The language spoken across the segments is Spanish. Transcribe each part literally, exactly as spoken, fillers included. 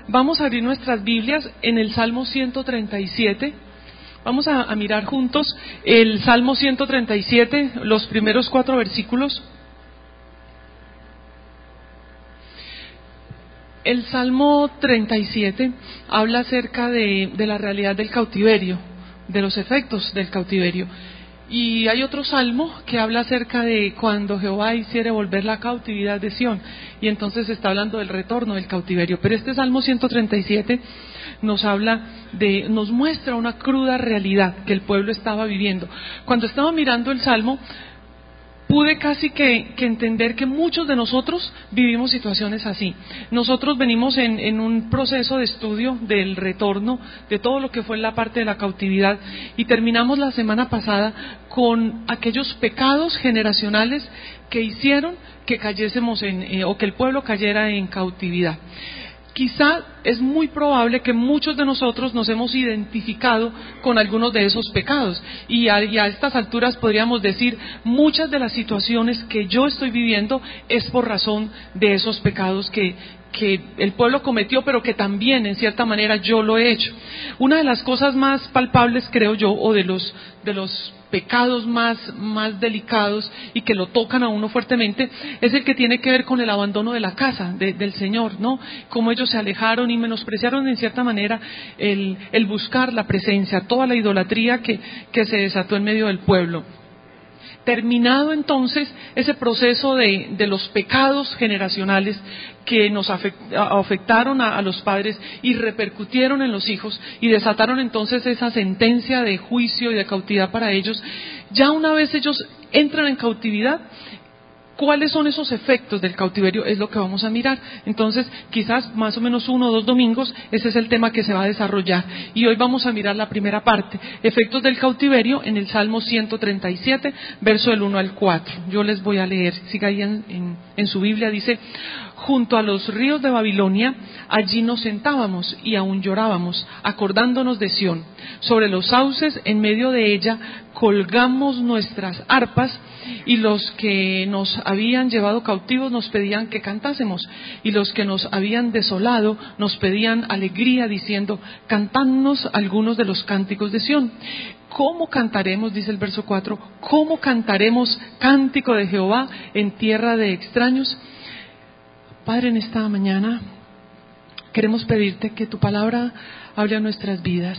Vamos a abrir nuestras Biblias en el Salmo ciento treinta y siete. Vamos a, a mirar juntos el Salmo ciento treinta y siete, los primeros cuatro versículos. El Salmo treinta y siete habla acerca de, de la realidad del cautiverio, de los efectos del cautiverio. Y hay otro salmo que habla acerca de cuando Jehová hiciere volver la cautividad de Sión, y entonces está hablando del retorno del cautiverio. Pero este Salmo ciento treinta y siete nos habla de, nos muestra una cruda realidad que el pueblo estaba viviendo. Cuando estaba mirando el Salmo, pude casi que, que entender que muchos de nosotros vivimos situaciones así. Nosotros venimos en, en un proceso de estudio del retorno, de todo lo que fue la parte de la cautividad, y terminamos la semana pasada con aquellos pecados generacionales que hicieron que cayésemos en, eh, o que el pueblo cayera en cautividad. Quizá es muy probable que muchos de nosotros nos hemos identificado con algunos de esos pecados, y a, y a estas alturas podríamos decir, muchas de las situaciones que yo estoy viviendo es por razón de esos pecados que, que el pueblo cometió, pero que también en cierta manera yo lo he hecho. Una de las cosas más palpables, creo yo, o de los, de los pecados más, más delicados y que lo tocan a uno fuertemente, es el que tiene que ver con el abandono de la casa de, del Señor, ¿no? Cómo ellos se alejaron y menospreciaron en cierta manera el, el buscar la presencia, toda la idolatría que, que se desató en medio del pueblo. Terminado entonces ese proceso de, de los pecados generacionales que nos afectaron a, a los padres y repercutieron en los hijos y desataron entonces esa sentencia de juicio y de cautividad para ellos, ya una vez ellos entran en cautividad, ¿cuáles son esos efectos del cautiverio? Es lo que vamos a mirar. Entonces, quizás más o menos uno o dos domingos, ese es el tema que se va a desarrollar. Y hoy vamos a mirar la primera parte, efectos del cautiverio, en el Salmo ciento treinta y siete, verso del uno al cuatro. Yo les voy a leer, siga ahí en, en, en su Biblia, dice: junto a los ríos de Babilonia, allí nos sentábamos y aún llorábamos, acordándonos de Sión. Sobre los sauces, en medio de ella, colgamos nuestras arpas, y los que nos habían llevado cautivos nos pedían que cantásemos, y los que nos habían desolado nos pedían alegría, diciendo: cantadnos algunos de los cánticos de Sión. ¿Cómo cantaremos, dice el verso cuatro, cómo cantaremos cántico de Jehová en tierra de extraños? Padre, en esta mañana queremos pedirte que tu palabra hable a nuestras vidas,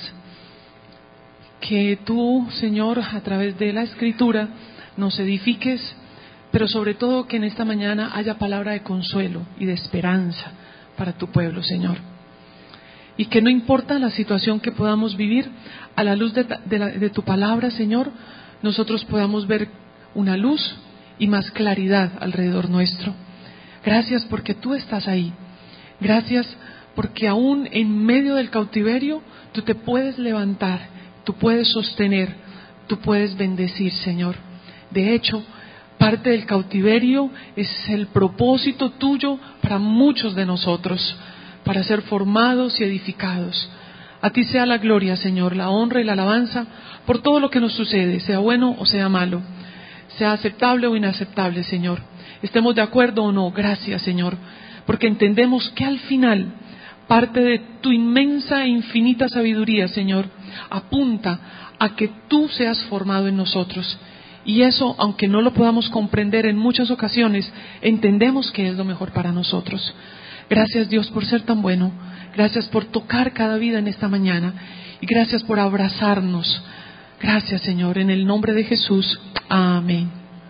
que tú, Señor, a través de la Escritura nos edifiques, pero sobre todo que en esta mañana haya palabra de consuelo y de esperanza para tu pueblo, Señor. Y que no importa la situación que podamos vivir, a la luz de, de, la, de tu palabra, Señor, nosotros podamos ver una luz y más claridad alrededor nuestro. Gracias porque tú estás ahí. Gracias porque aún en medio del cautiverio tú te puedes levantar, tú puedes sostener, tú puedes bendecir, Señor. De hecho, parte del cautiverio es el propósito tuyo para muchos de nosotros, para ser formados y edificados. A ti sea la gloria, Señor, la honra y la alabanza por todo lo que nos sucede, sea bueno o sea malo, sea aceptable o inaceptable, Señor. Estemos de acuerdo o no, gracias, Señor, porque entendemos que al final parte de tu inmensa e infinita sabiduría, Señor, apunta a que tú seas formado en nosotros. Y eso, aunque no lo podamos comprender en muchas ocasiones, entendemos que es lo mejor para nosotros. Gracias, Dios, por ser tan bueno. Gracias por tocar cada vida en esta mañana. Y gracias por abrazarnos. Gracias, Señor, en el nombre de Jesús. Amén.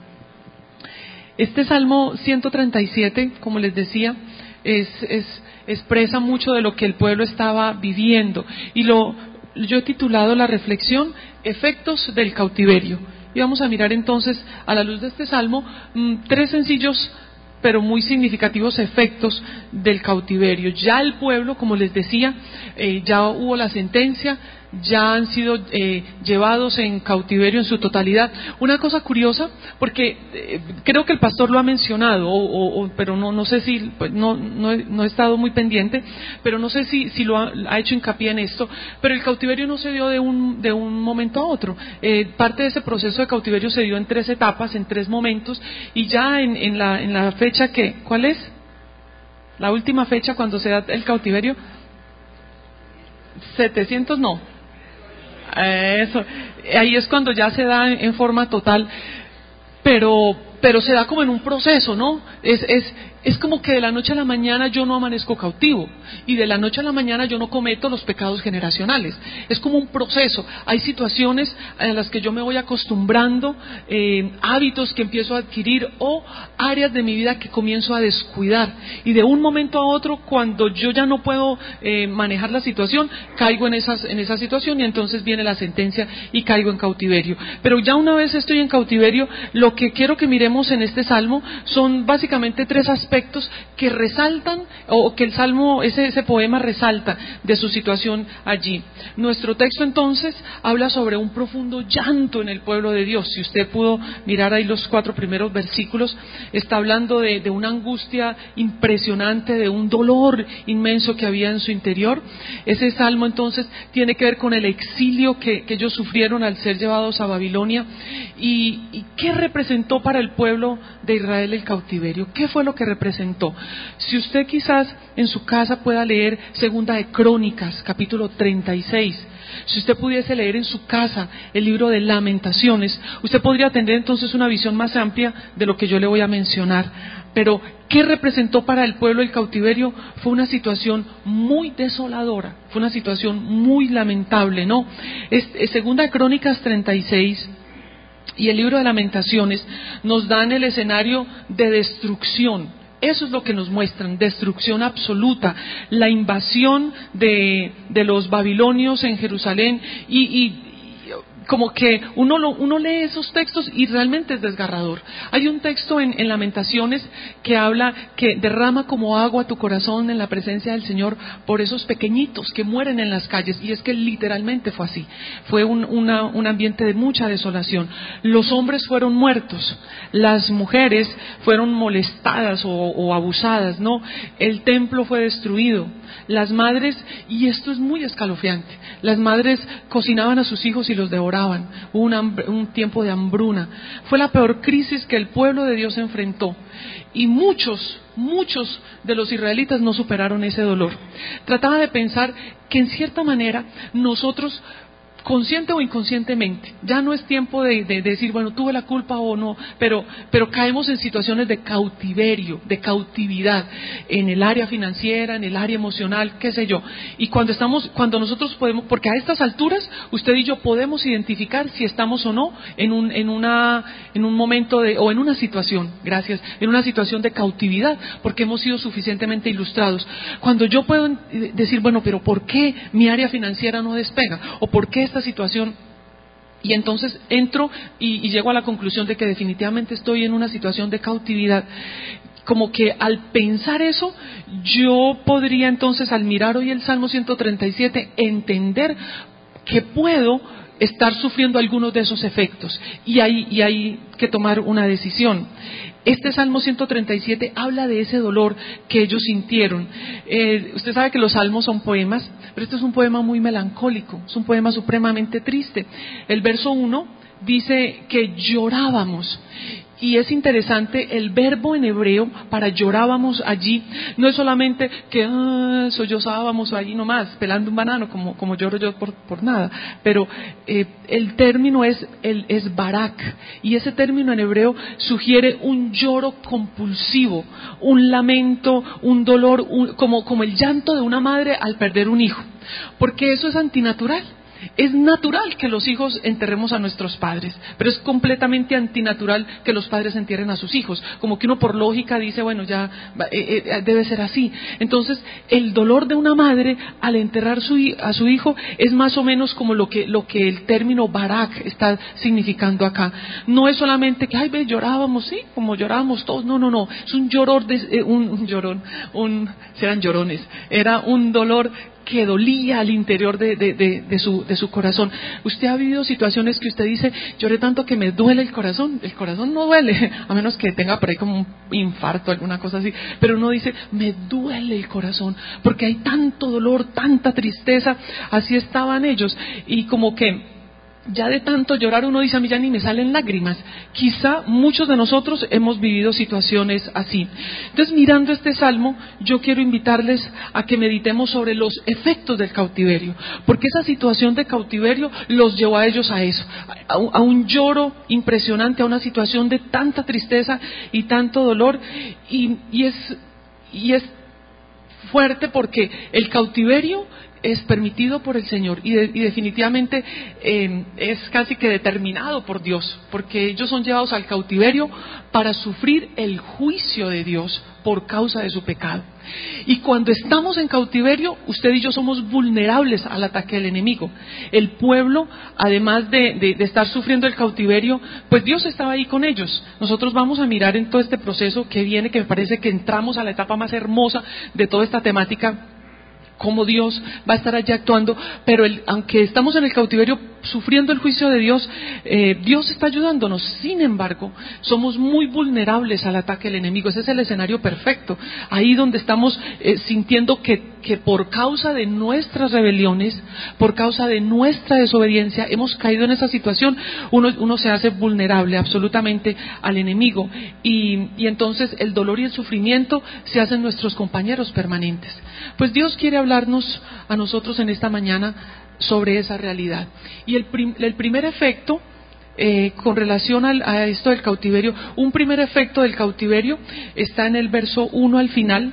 Este Salmo ciento treinta y siete, como les decía, es, es, expresa mucho de lo que el pueblo estaba viviendo. Y lo, yo he titulado la reflexión, Efectos del cautiverio. Y vamos a mirar entonces, a la luz de este Salmo, mmm, tres sencillos pero muy significativos efectos del cautiverio. Ya el pueblo, como les decía, eh, ya hubo la sentencia, ya han sido eh, llevados en cautiverio en su totalidad. Una cosa curiosa, porque eh, creo que el pastor lo ha mencionado, o, o, o, pero no, no sé si, pues no, no, he, no he estado muy pendiente, pero no sé si, si lo ha, ha hecho hincapié en esto, pero el cautiverio no se dio de un, de un momento a otro. Eh, parte de ese proceso de cautiverio se dio en tres etapas, en tres momentos, y ya en, en, la, en la fecha que, ¿cuál es? La última fecha cuando se da el cautiverio, setecientos no. Eso, ahí es cuando ya se da en, en forma total, pero pero se da como en un proceso, ¿no? Es, es, es como que de la noche a la mañana yo no amanezco cautivo, y de la noche a la mañana yo no cometo los pecados generacionales. Es como un proceso. Hay situaciones en las que yo me voy acostumbrando, eh, hábitos que empiezo a adquirir, o áreas de mi vida que comienzo a descuidar, y de un momento a otro, cuando yo ya no puedo eh, manejar la situación, caigo en esas, en esa situación, y entonces viene la sentencia y caigo en cautiverio. Pero ya una vez estoy en cautiverio, lo que quiero que miremos en este salmo son básicamente tres aspectos que resaltan, o que el salmo, ese, ese poema resalta de su situación allí. Nuestro texto entonces habla sobre un profundo llanto en el pueblo de Dios. Si usted pudo mirar ahí los cuatro primeros versículos, está hablando de, de una angustia impresionante, de un dolor inmenso que había en su interior. Ese salmo entonces tiene que ver con el exilio que, que ellos sufrieron al ser llevados a Babilonia. ¿Y, y qué representó para el pueblo de Israel el cautiverio? ¿Qué fue lo que representó? Si usted quizás en su casa pueda leer Segunda de Crónicas, capítulo treinta y seis, si usted pudiese leer en su casa el libro de Lamentaciones, usted podría tener entonces una visión más amplia de lo que yo le voy a mencionar. Pero, ¿qué representó para el pueblo el cautiverio? Fue una situación muy desoladora, fue una situación muy lamentable, ¿no? Es, es Segunda de Crónicas treinta y seis y el libro de Lamentaciones nos dan el escenario de destrucción. Eso es lo que nos muestran, destrucción absoluta, la invasión de, de los babilonios en Jerusalén, y, y como que uno, lo, uno lee esos textos y realmente es desgarrador. Hay un texto en, en Lamentaciones que habla que derrama como agua tu corazón en la presencia del Señor por esos pequeñitos que mueren en las calles, y es que literalmente fue así. Fue un, una, un ambiente de mucha desolación. Los hombres fueron muertos, las mujeres fueron molestadas o, o abusadas, ¿no? El templo fue destruido. Las madres, y esto es muy escalofriante, las madres cocinaban a sus hijos y los devoraban. Hubo un, hambre, un tiempo de hambruna. Fue la peor crisis que el pueblo de Dios enfrentó, y muchos, muchos de los israelitas no superaron ese dolor. Trataba de pensar que en cierta manera nosotros, consciente o inconscientemente, ya no es tiempo de, de, de decir, bueno, tuve la culpa o no, pero, pero caemos en situaciones de cautiverio, de cautividad, en el área financiera, en el área emocional, qué sé yo. Y cuando estamos, cuando nosotros podemos, porque a estas alturas, usted y yo podemos identificar si estamos o no en un, en una, en un momento de, o en una situación, gracias, en una situación de cautividad, porque hemos sido suficientemente ilustrados. Cuando yo puedo decir, bueno, pero ¿por qué mi área financiera no despega? ¿O por qué esta situación? Y entonces entro y, y llego a la conclusión de que definitivamente estoy en una situación de cautividad. Como que al pensar eso, yo podría entonces, al mirar hoy el Salmo ciento treinta y siete, entender que puedo estar sufriendo algunos de esos efectos, y hay, y hay que tomar una decisión. Este Salmo ciento treinta y siete habla de ese dolor que ellos sintieron. Eh, usted sabe que los salmos son poemas, pero este es un poema muy melancólico, es un poema supremamente triste. El verso uno dice que llorábamos. Y es interesante, el verbo en hebreo para llorábamos allí no es solamente que ah, sollozábamos allí nomás, pelando un banano, como, como lloro yo por, por nada, pero eh, el término es, el, es barak, y ese término en hebreo sugiere un lloro compulsivo, un lamento, un dolor, un, como, como el llanto de una madre al perder un hijo, porque eso es antinatural. Es natural que los hijos enterremos a nuestros padres, pero es completamente antinatural que los padres entierren a sus hijos. Como que uno por lógica dice, bueno, ya eh, eh, debe ser así. Entonces, el dolor de una madre al enterrar su, a su hijo es más o menos como lo que, lo que el término barak está significando acá. No es solamente que, ay, ve, llorábamos, sí, como llorábamos todos. No, no, no. Es un lloror, de, eh, un, un llorón, un, eran llorones. Era un dolor que dolía al interior de, de, de, de, su, de su corazón. Usted ha vivido situaciones que usted dice, lloré tanto que me duele el corazón. El corazón no duele, a menos que tenga por ahí como un infarto, alguna cosa así, pero uno dice, me duele el corazón, porque hay tanto dolor, tanta tristeza. Así estaban ellos, y como que ya de tanto llorar uno dice, a mí ya ni me salen lágrimas. Quizá muchos de nosotros hemos vivido situaciones así. Entonces, mirando este salmo, yo quiero invitarles a que meditemos sobre los efectos del cautiverio, porque esa situación de cautiverio los llevó a ellos a eso, a un, a un lloro impresionante, a una situación de tanta tristeza y tanto dolor, y, y es, y es fuerte porque el cautiverio es permitido por el Señor y, de, y definitivamente eh, es casi que determinado por Dios, porque ellos son llevados al cautiverio para sufrir el juicio de Dios por causa de su pecado. Y cuando estamos en cautiverio, usted y yo somos vulnerables al ataque del enemigo. El pueblo, además de, de, de estar sufriendo el cautiverio, pues Dios estaba ahí con ellos. Nosotros vamos a mirar en todo este proceso que viene, que me parece que entramos a la etapa más hermosa de toda esta temática, cómo Dios va a estar allí actuando, pero el, aunque estamos en el cautiverio sufriendo el juicio de Dios, eh, Dios está ayudándonos. Sin embargo, somos muy vulnerables al ataque del enemigo. Ese es el escenario perfecto, ahí donde estamos eh, sintiendo que, que por causa de nuestras rebeliones, por causa de nuestra desobediencia, hemos caído en esa situación. Uno, uno se hace vulnerable absolutamente al enemigo, y, y entonces el dolor y el sufrimiento se hacen nuestros compañeros permanentes. Pues Dios quiere hablarnos a nosotros en esta mañana sobre esa realidad. Y el, prim, el primer efecto, eh, con relación al, a esto del cautiverio, un primer efecto del cautiverio está en el verso uno al final,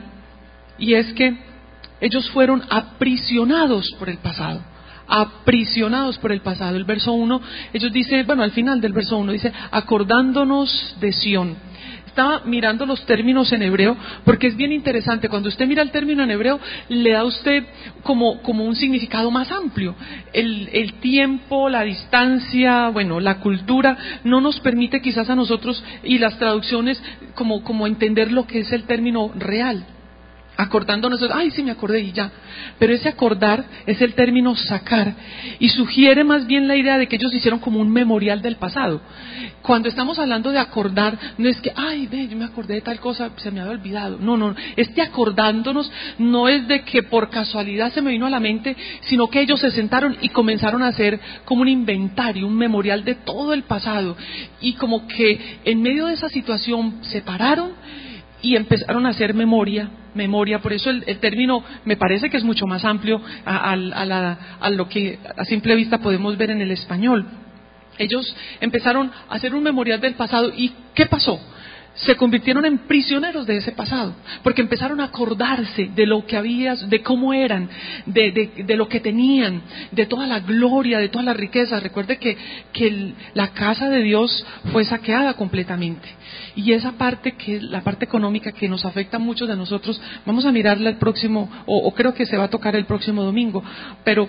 y es que ellos fueron aprisionados por el pasado. Aprisionados por el pasado. El verso uno, ellos dicen, bueno, al final del verso uno dice, acordándonos de Sión. Estaba mirando los términos en hebreo, porque es bien interesante. Cuando usted mira el término en hebreo, le da a usted como, como un significado más amplio. El, el tiempo, la distancia, bueno, la cultura, no nos permite quizás a nosotros, y las traducciones, como, como entender lo que es el término real. Acordándonos, ay, sí me acordé y ya. Pero ese acordar es el término sacar, y sugiere más bien la idea de que ellos hicieron como un memorial del pasado. Cuando estamos hablando de acordar, no es que, ay, ve, yo me acordé de tal cosa, se me había olvidado. No, no, este acordándonos no es de que por casualidad se me vino a la mente, sino que ellos se sentaron y comenzaron a hacer como un inventario, un memorial de todo el pasado. Y como que en medio de esa situación se pararon y empezaron a hacer memoria, memoria. Por eso el, el término me parece que es mucho más amplio a, a, a, la, a lo que a simple vista podemos ver en el español. Ellos empezaron a hacer un memorial del pasado. ¿Y qué pasó? Se convirtieron en prisioneros de ese pasado, porque empezaron a acordarse de lo que había, de cómo eran, de, de, de lo que tenían, de toda la gloria, de todas las riquezas. Recuerde que, que el, la casa de Dios fue saqueada completamente, y esa parte, que es la parte económica que nos afecta a muchos de nosotros, vamos a mirarla el próximo, o, o creo que se va a tocar el próximo domingo, pero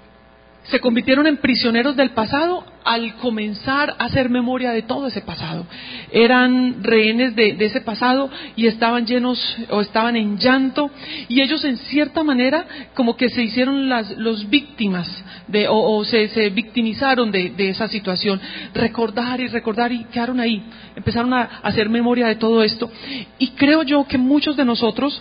se convirtieron en prisioneros del pasado al comenzar a hacer memoria de todo ese pasado. Eran rehenes de, de ese pasado y estaban llenos, o estaban en llanto, y ellos en cierta manera como que se hicieron las los víctimas de, o, o se, se victimizaron de, de esa situación. Recordar y recordar, y quedaron ahí, empezaron a hacer memoria de todo esto. Y creo yo que muchos de nosotros,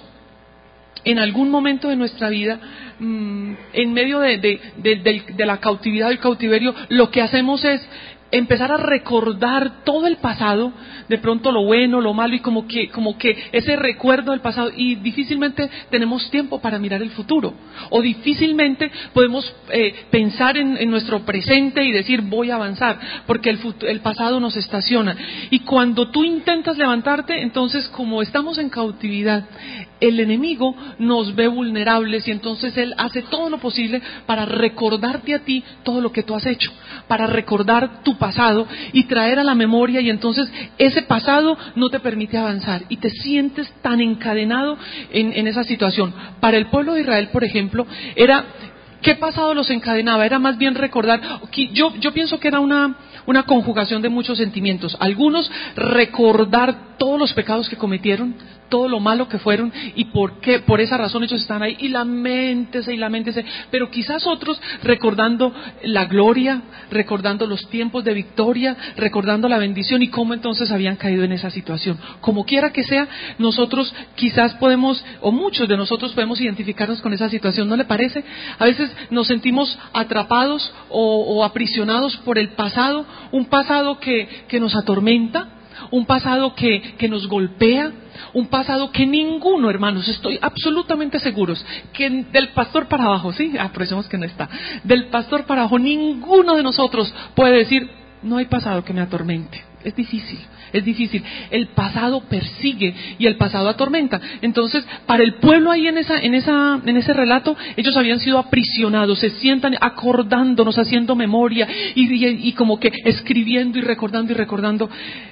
en algún momento de nuestra vida, mmm, en medio de, de, de, de, de la cautividad, del cautiverio, lo que hacemos es empezar a recordar todo el pasado, de pronto lo bueno, lo malo, y como que, como que ese recuerdo del pasado, y difícilmente tenemos tiempo para mirar el futuro, o difícilmente podemos eh, pensar en, en nuestro presente y decir voy a avanzar, porque el, futuro, el pasado nos estaciona. Y cuando tú intentas levantarte, entonces, como estamos en cautividad, el enemigo nos ve vulnerables, y entonces él hace todo lo posible para recordarte a ti todo lo que tú has hecho, para recordar tu pasado y traer a la memoria, y entonces ese pasado no te permite avanzar y te sientes tan encadenado en, en esa situación. Para el pueblo de Israel, por ejemplo, era, ¿qué pasado los encadenaba? Era más bien recordar, yo, yo pienso que era una, una conjugación de muchos sentimientos. Algunos, recordar todos los pecados que cometieron, todo lo malo que fueron y por qué, por esa razón ellos están ahí y laméntese y laméntese, pero quizás otros recordando la gloria, recordando los tiempos de victoria, recordando la bendición y cómo entonces habían caído en esa situación. Como quiera que sea, nosotros quizás podemos, o muchos de nosotros podemos identificarnos con esa situación, ¿no le parece? A veces nos sentimos atrapados o, o aprisionados por el pasado, un pasado que, que nos atormenta, un pasado que, que nos golpea, un pasado que ninguno, hermanos, estoy absolutamente seguros, que del pastor para abajo, sí, aprovechemos que no está, del pastor para abajo, ninguno de nosotros puede decir, no hay pasado que me atormente. Es difícil, es difícil. El pasado persigue y el pasado atormenta. Entonces, para el pueblo ahí en esa, en esa, en ese relato, ellos habían sido aprisionados, se sientan acordándonos, haciendo memoria y, y, y como que escribiendo y recordando y recordando.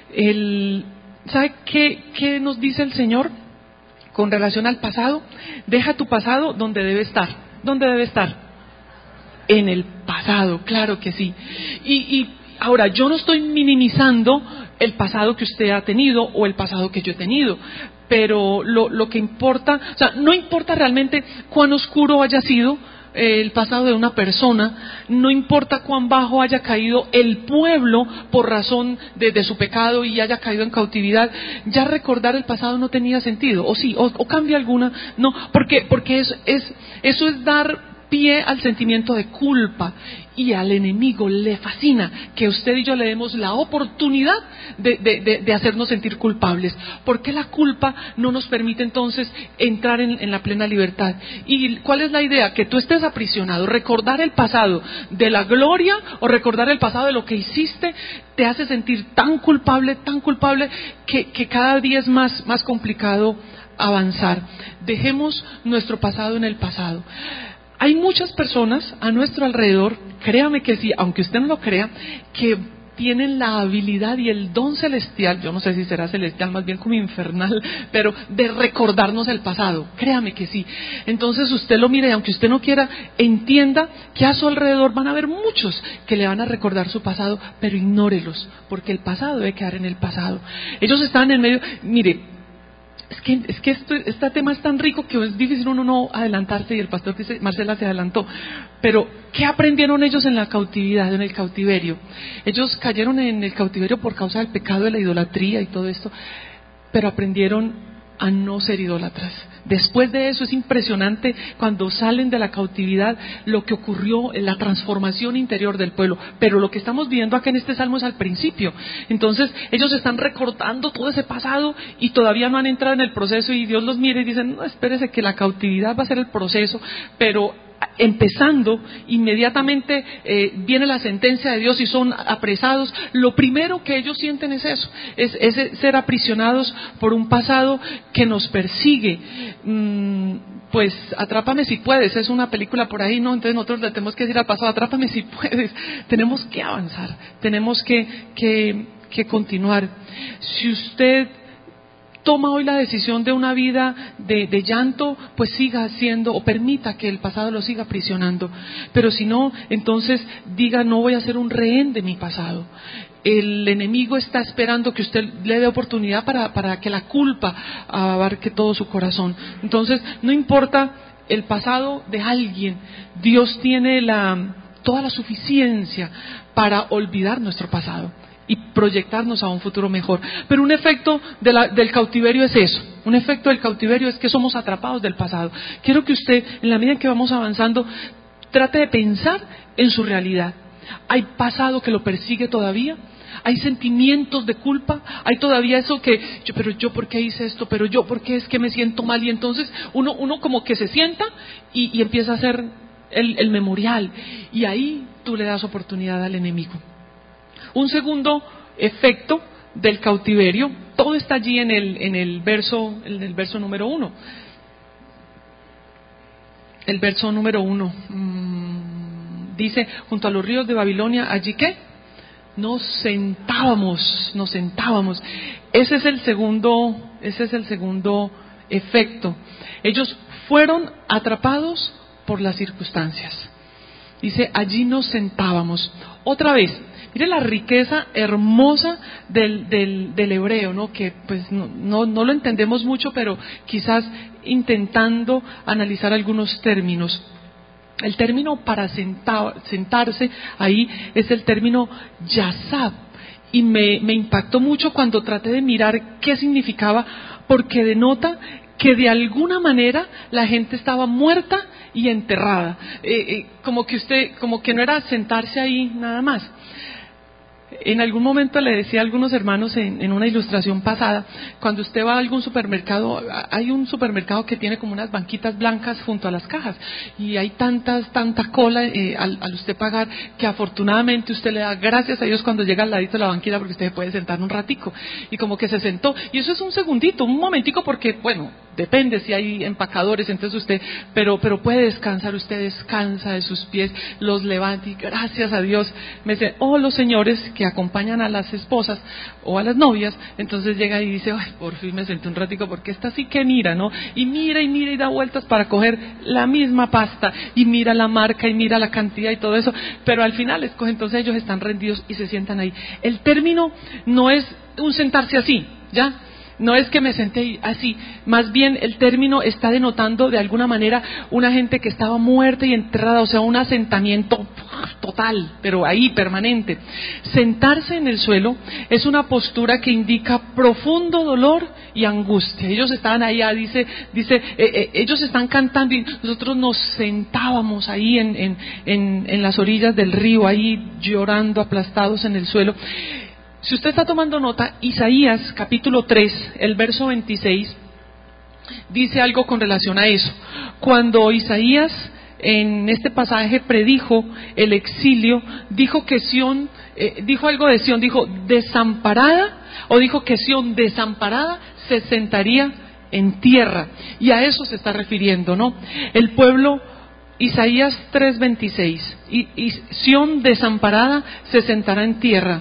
El, ¿sabe qué, qué nos dice el Señor con relación al pasado? Deja tu pasado donde debe estar. ¿Dónde debe estar? En el pasado, claro que sí. Y, y ahora, yo no estoy minimizando el pasado que usted ha tenido o el pasado que yo he tenido, pero lo, lo que importa, o sea, no importa realmente cuán oscuro haya sido eh, el pasado de una persona, no importa cuán bajo haya caído el pueblo por razón de, de su pecado y haya caído en cautividad, ya recordar el pasado no tenía sentido, o sí, o, o cambia alguna, no, porque, porque es, es, eso es dar pie al sentimiento de culpa y al enemigo le fascina que usted y yo le demos la oportunidad de, de, de, de hacernos sentir culpables, porque la culpa no nos permite entonces entrar en, en la plena libertad. ¿Y cuál es la idea? Que tú estés aprisionado. Recordar el pasado de la gloria o recordar el pasado de lo que hiciste te hace sentir tan culpable, tan culpable que, que cada día es más, más complicado avanzar. Dejemos nuestro pasado en el pasado. Hay muchas personas a nuestro alrededor, créame que sí, aunque usted no lo crea, que tienen la habilidad y el don celestial, yo no sé si será celestial, más bien como infernal, pero de recordarnos el pasado, créame que sí. Entonces usted lo mire y aunque usted no quiera, entienda que a su alrededor van a haber muchos que le van a recordar su pasado, pero ignórelos, porque el pasado debe quedar en el pasado. Ellos están en medio, mire, Es que, es que esto, este tema es tan rico que es difícil uno no adelantarse, y el pastor dice, Marcela se adelantó, pero ¿qué aprendieron ellos en la cautividad, en el cautiverio? Ellos cayeron en el cautiverio por causa del pecado de la idolatría y todo esto, pero aprendieron a no ser idólatras. Después de eso es impresionante cuando salen de la cautividad lo que ocurrió, la transformación interior del pueblo, pero lo que estamos viendo acá en este salmo es al principio. Entonces ellos están recordando todo ese pasado y todavía no han entrado en el proceso, y Dios los mira y dicen, no, espérese que la cautividad va a ser el proceso, pero empezando inmediatamente eh, viene la sentencia de Dios y son apresados. Lo primero que ellos sienten es eso, es, es ser aprisionados por un pasado que nos persigue. Mm, pues Atrápame si puedes, es una película por ahí, ¿no? Entonces nosotros le tenemos que decir al pasado, atrápame si puedes. Tenemos que avanzar, tenemos que, que, que continuar. Si usted toma hoy la decisión de una vida de, de llanto, pues siga haciendo o permita que el pasado lo siga aprisionando. Pero si no, entonces diga, no voy a ser un rehén de mi pasado. El enemigo está esperando que usted le dé oportunidad para, para que la culpa abarque todo su corazón. Entonces, no importa el pasado de alguien, Dios tiene la, toda la suficiencia para olvidar nuestro pasado y proyectarnos a un futuro mejor. Pero un efecto de la, del cautiverio es eso, un efecto del cautiverio es que somos atrapados del pasado. Quiero que usted, en la medida en que vamos avanzando, trate de pensar en su realidad. ¿Hay pasado que lo persigue todavía? ¿Hay sentimientos de culpa? ¿Hay todavía eso que, yo, pero yo por qué hice esto? ¿Pero yo por qué es que me siento mal? Y entonces uno, uno como que se sienta y, y empieza a hacer el, el memorial, y ahí tú le das oportunidad al enemigo. Un segundo efecto del cautiverio, todo está allí en el, en el verso, en el verso número uno. El verso número uno mmm, dice, junto a los ríos de Babilonia, allí ¿qué? Nos sentábamos, nos sentábamos. Ese es el segundo, ese es el segundo efecto. Ellos fueron atrapados por las circunstancias. Dice, allí nos sentábamos. Otra vez, Mire la riqueza hermosa del, del, del hebreo, ¿no? Que pues no, no, no lo entendemos mucho, pero quizás intentando analizar algunos términos. El término para sentar, sentarse ahí es el término yasab, y me, me impactó mucho cuando traté de mirar qué significaba, porque denota que de alguna manera la gente estaba muerta y enterrada, eh, eh, como que usted, como que no era sentarse ahí nada más. En algún momento le decía a algunos hermanos en, en una ilustración pasada, cuando usted va a algún supermercado, hay un supermercado que tiene como unas banquitas blancas junto a las cajas, y hay tantas, tanta cola eh, al, al usted pagar, que afortunadamente usted le da gracias a Dios cuando llega al ladito de la banquita, porque usted se puede sentar un ratico, y como que se sentó, y eso es un segundito, un momentico, porque bueno, depende si hay empacadores, entonces usted, pero, pero puede descansar, usted descansa de sus pies, los levanta, y gracias a Dios, me dice, oh, los señores que acompañan a las esposas o a las novias, entonces llega y dice, ay, por fin me senté un ratico, porque esta sí que mira, ¿no? Y mira y mira y da vueltas para coger la misma pasta, y mira la marca y mira la cantidad y todo eso, pero al final escoge, entonces ellos están rendidos y se sientan ahí. El término no es un sentarse así, ¿ya? No es que me senté así, más bien el término está denotando de alguna manera una gente que estaba muerta y enterrada, o sea, un asentamiento total, pero ahí permanente. Sentarse en el suelo es una postura que indica profundo dolor y angustia. Ellos estaban allá, dice, dice, eh, eh, ellos están cantando y nosotros nos sentábamos ahí en, en, en, en las orillas del río, ahí llorando, aplastados en el suelo. Si usted está tomando nota, Isaías capítulo tres, el verso veintiséis, dice algo con relación a eso. Cuando Isaías en este pasaje predijo el exilio, dijo que Sión, eh, dijo algo de Sión, dijo desamparada, o dijo que Sión desamparada se sentaría en tierra, y a eso se está refiriendo, ¿no? El pueblo, Isaías tres veintiséis, y, y Sión desamparada se sentará en tierra.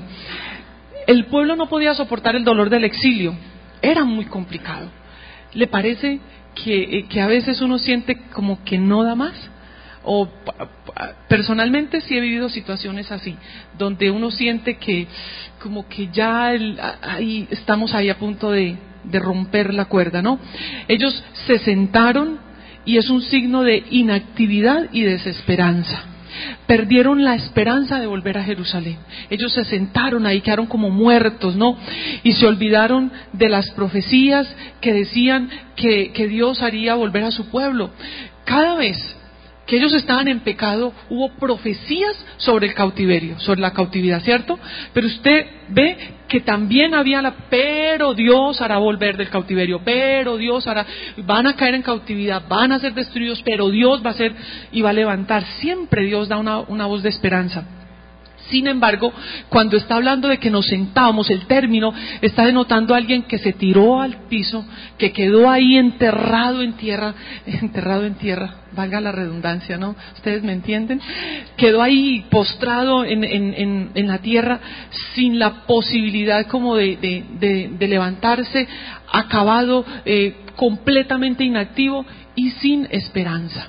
El pueblo no podía soportar el dolor del exilio, era muy complicado. ¿Le parece que, que a veces uno siente como que no da más? O personalmente sí he vivido situaciones así, donde uno siente que como que ya el, ahí estamos ahí a punto de, de romper la cuerda, ¿no? Ellos se sentaron y es un signo de inactividad y desesperanza. Perdieron la esperanza de volver a Jerusalén. Ellos se sentaron ahí, quedaron como muertos, ¿no? Y se olvidaron de las profecías que decían que, que Dios haría volver a su pueblo. Cada vez que ellos estaban en pecado, hubo profecías sobre el cautiverio, sobre la cautividad, ¿cierto? Pero usted ve que también había la, pero Dios hará volver del cautiverio, pero Dios hará, van a caer en cautividad, van a ser destruidos, pero Dios va a ser y va a levantar. Siempre Dios da una, una voz de esperanza. Sin embargo, cuando está hablando de que nos sentábamos, el término está denotando a alguien que se tiró al piso, que quedó ahí enterrado en tierra, enterrado en tierra, valga la redundancia, ¿no? ¿Ustedes me entienden? Quedó ahí postrado en, en, en, en la tierra, sin la posibilidad como de, de, de, de levantarse, acabado, eh, completamente inactivo y sin esperanza.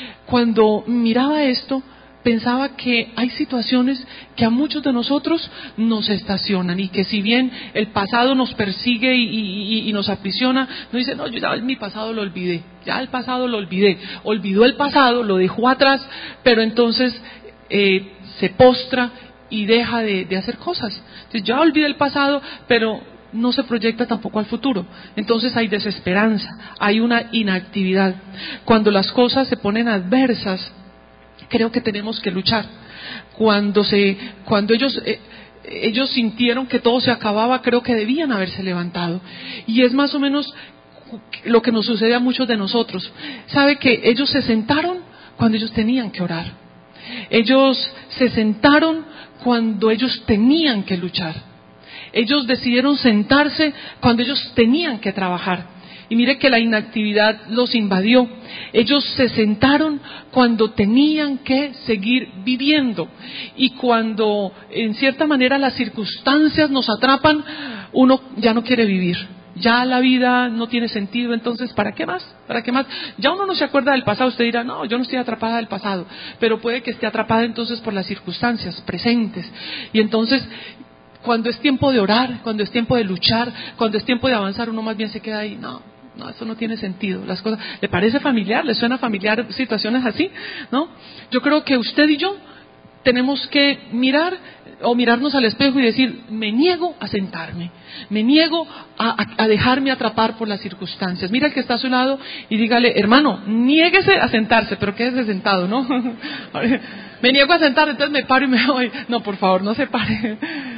Cuando miraba esto, pensaba que hay situaciones que a muchos de nosotros nos estacionan, y que si bien el pasado nos persigue y, y, y nos aprisiona, no dice, no, yo ya mi pasado lo olvidé, ya el pasado lo olvidé, olvidó el pasado, lo dejó atrás, pero entonces eh, se postra y deja de, de hacer cosas. Entonces ya olvidé el pasado, pero no se proyecta tampoco al futuro. Entonces hay desesperanza, hay una inactividad. Cuando las cosas se ponen adversas, creo que tenemos que luchar. Cuando se, cuando ellos, eh, ellos sintieron que todo se acababa, creo que debían haberse levantado. Y es más o menos lo que nos sucede a muchos de nosotros. Sabe que ellos se sentaron cuando ellos tenían que orar. Ellos se sentaron cuando ellos tenían que luchar. Ellos decidieron sentarse cuando ellos tenían que trabajar. Y mire que la inactividad los invadió. Ellos se sentaron cuando tenían que seguir viviendo. Y cuando en cierta manera las circunstancias nos atrapan, uno ya no quiere vivir. ya la vida no tiene sentido, entonces ¿para qué más? ¿Para qué más? Ya uno no se acuerda del pasado, usted dirá, no, yo no estoy atrapada del pasado, pero puede que esté atrapada entonces por las circunstancias presentes. Y entonces, cuando es tiempo de orar, cuando es tiempo de luchar, cuando es tiempo de avanzar, uno más bien se queda ahí, no, no, eso no tiene sentido. Las cosas, ¿le parece familiar? ¿Le suena familiar situaciones así? ¿No? Yo creo que usted y yo tenemos que mirar o mirarnos al espejo y decir, me niego a sentarme, me niego a, a, a dejarme atrapar por las circunstancias. Mira al que está a su lado y dígale, hermano, niéguese a sentarse, pero quédese sentado, ¿no? Me niego a sentar, entonces me paro y me voy. No, por favor, no se pare.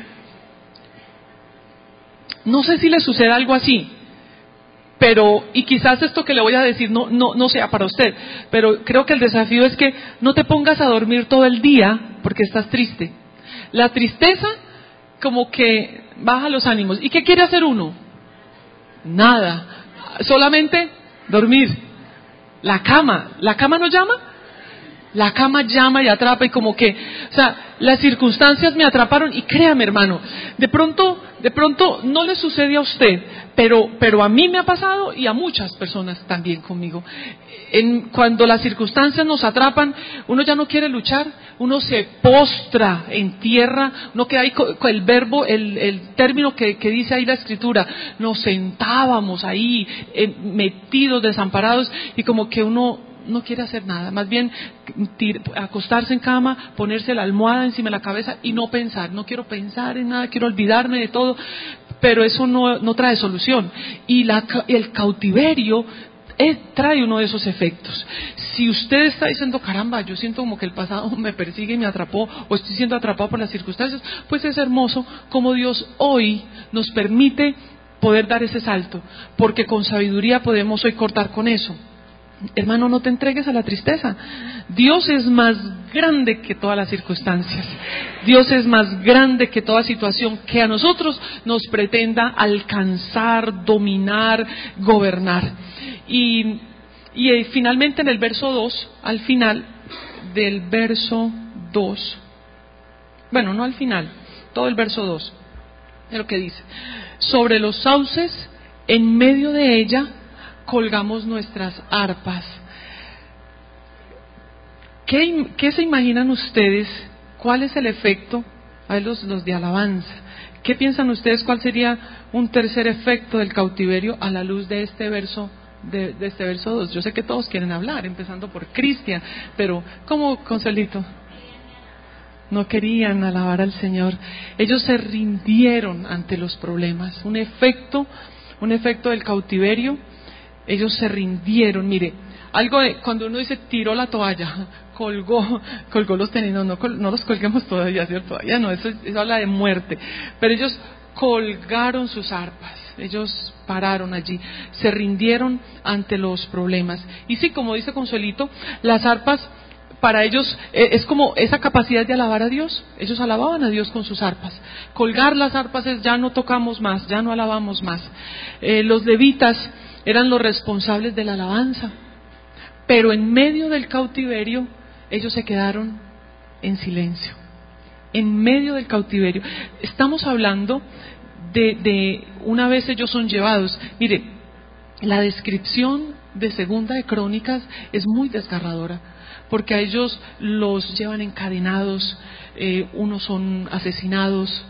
No sé si le sucede algo así, pero, y quizás esto que le voy a decir no, no, no sea para usted, pero creo que el desafío es que no te pongas a dormir todo el día porque estás triste. La tristeza como que baja los ánimos. ¿Y qué quiere hacer uno? Nada, solamente dormir. La cama, ¿la cama no llama? La cama llama y atrapa y como que, o sea, las circunstancias me atraparon y créame, hermano, de pronto, de pronto no le sucede a usted, pero, pero a mí me ha pasado y a muchas personas también conmigo. En, cuando las circunstancias nos atrapan, uno ya no quiere luchar, uno se postra en tierra, uno queda ahí con el verbo, el, el término que, que dice ahí la escritura, nos sentábamos ahí eh, metidos, desamparados y como que uno no quiere hacer nada, más bien tir, acostarse en cama, ponerse la almohada encima de la cabeza y no pensar, no quiero pensar en nada, quiero olvidarme de todo, pero eso no, no trae solución. Y la, el cautiverio eh, trae uno de esos efectos. Si usted está diciendo, caramba, yo siento como que el pasado me persigue y me atrapó, o estoy siendo atrapado por las circunstancias, pues es hermoso como Dios hoy nos permite poder dar ese salto, porque con sabiduría podemos hoy cortar con eso. Hermano, no te entregues a la tristeza. Dios es más grande que todas las circunstancias. Dios es más grande que toda situación que a nosotros nos pretenda alcanzar, dominar, gobernar. Y, y eh, finalmente en el verso dos, al final del verso dos, bueno, no al final, todo el verso dos, es lo que dice: sobre los sauces, en medio de ella, colgamos nuestras arpas. ¿Qué, qué se imaginan ustedes? ¿Cuál es el efecto? A ver, los, los de alabanza. ¿Qué piensan ustedes? ¿Cuál sería un tercer efecto del cautiverio a la luz de este verso, de, de este verso dos? Yo sé que todos quieren hablar, empezando por Cristian, pero ¿cómo, Consuelito? No querían alabar al Señor. Ellos se rindieron ante los problemas. Un efecto, un efecto del cautiverio. Ellos se rindieron. Mire, algo de, cuando uno dice tiró la toalla, colgó, colgó los tenis, no, no, no los colguemos todavía, ¿cierto? Todavía no, eso, eso habla de muerte. Pero ellos colgaron sus arpas, ellos pararon allí, se rindieron ante los problemas. Y sí, como dice Consuelito, las arpas para ellos eh, es como esa capacidad de alabar a Dios. Ellos alababan a Dios con sus arpas. Colgar las arpas es ya no tocamos más, ya no alabamos más. Eh, los levitas eran los responsables de la alabanza, pero en medio del cautiverio ellos se quedaron en silencio. En medio del cautiverio estamos hablando de, de una vez ellos son llevados. Mire, la descripción de Segunda de Crónicas es muy desgarradora, porque a ellos los llevan encadenados, eh, unos son asesinados.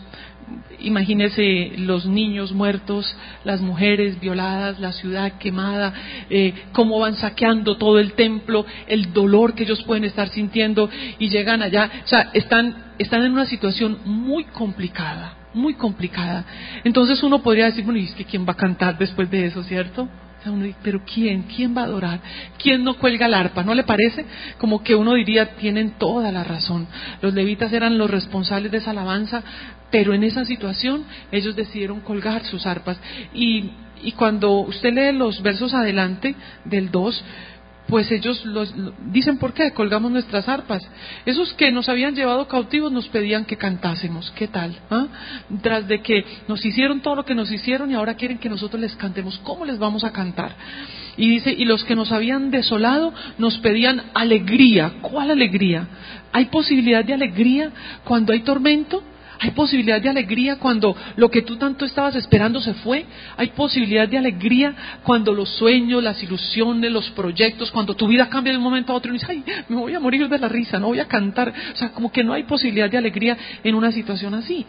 Imagínese los niños muertos, las mujeres violadas, la ciudad quemada, eh, cómo van saqueando todo el templo, el dolor que ellos pueden estar sintiendo y llegan allá. O sea, están, están en una situación muy complicada, muy complicada. Entonces uno podría decir, bueno, ¿y es que quién va a cantar después de eso, cierto? O sea, uno dice, pero ¿quién? ¿Quién va a adorar? ¿Quién no cuelga el arpa? ¿No le parece? Como que uno diría, tienen toda la razón. Los levitas eran los responsables de esa alabanza, pero en esa situación ellos decidieron colgar sus arpas. Y, y cuando usted lee los versos adelante del dos, pues ellos los, lo, dicen por qué colgamos nuestras arpas. Esos que nos habían llevado cautivos nos pedían que cantásemos. ¿Qué tal? ¿Ah? Tras de que nos hicieron todo lo que nos hicieron y ahora quieren que nosotros les cantemos. ¿Cómo les vamos a cantar? Y dice, y los que nos habían desolado nos pedían alegría. ¿Cuál alegría? ¿Hay posibilidad de alegría cuando hay tormento? Hay posibilidad de alegría cuando lo que tú tanto estabas esperando se fue. Hay posibilidad de alegría cuando los sueños, las ilusiones, los proyectos, cuando tu vida cambia de un momento a otro y dices, ay, me voy a morir de la risa, no voy a cantar. O sea, como que no hay posibilidad de alegría en una situación así.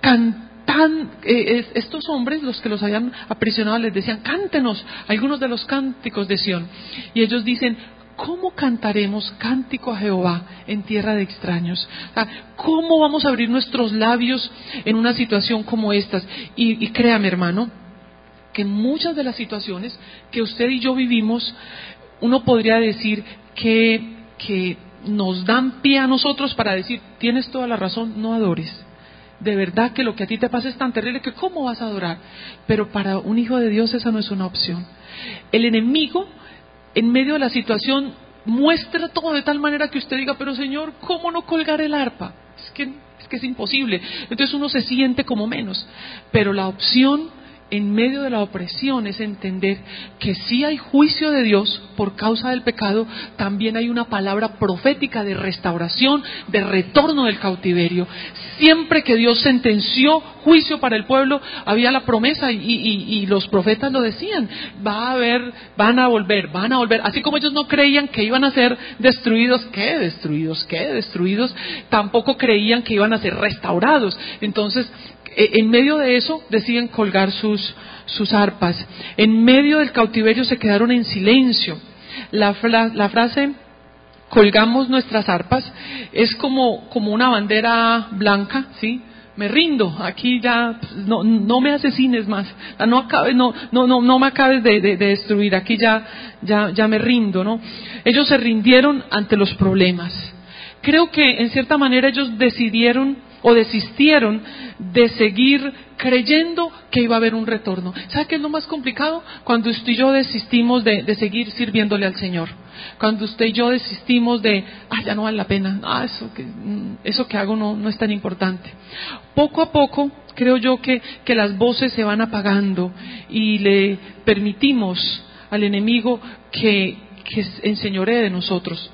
Cantan, eh, estos hombres, los que los habían aprisionado, les decían, cántenos algunos de los cánticos de Sión. Y ellos dicen, ¿cómo cantaremos cántico a Jehová en tierra de extraños? O sea, ¿cómo vamos a abrir nuestros labios en una situación como estas? Y, y créame, hermano, que muchas de las situaciones que usted y yo vivimos, uno podría decir que, que nos dan pie a nosotros para decir, tienes toda la razón, no adores. De verdad que lo que a ti te pasa es tan terrible que ¿cómo vas a adorar? Pero para un hijo de Dios esa no es una opción. El enemigo, en medio de la situación, muestra todo de tal manera que usted diga, pero Señor, ¿cómo no colgar el arpa? Es que, es que es imposible. Entonces uno se siente como menos. Pero la opción en medio de la opresión es entender que sí hay juicio de Dios por causa del pecado, también hay una palabra profética de restauración, de retorno del cautiverio. Siempre que Dios sentenció juicio para el pueblo, había la promesa y, y, y los profetas lo decían, va a haber, van a volver, van a volver. Así como ellos no creían que iban a ser destruidos, ¿qué destruidos? ¿Qué destruidos? Tampoco creían que iban a ser restaurados. Entonces, en medio de eso deciden colgar sus, sus arpas. En medio del cautiverio se quedaron en silencio. La, fra, la frase colgamos nuestras arpas es como, como una bandera blanca, ¿sí? Me rindo, aquí ya no, no me asesines más, no acabes, no, no, no, no me acabes de, de, de destruir, aquí ya, ya, ya me rindo, ¿no? Ellos se rindieron ante los problemas. Creo que en cierta manera ellos decidieron o desistieron de seguir creyendo que iba a haber un retorno. ¿Sabe qué es lo más complicado? Cuando usted y yo desistimos de, de seguir sirviéndole al Señor. Cuando usted y yo desistimos de, ah, ya no vale la pena, ah, eso que, eso que hago no, no es tan importante. Poco a poco, creo yo que, que las voces se van apagando y le permitimos al enemigo que, que enseñoree de nosotros.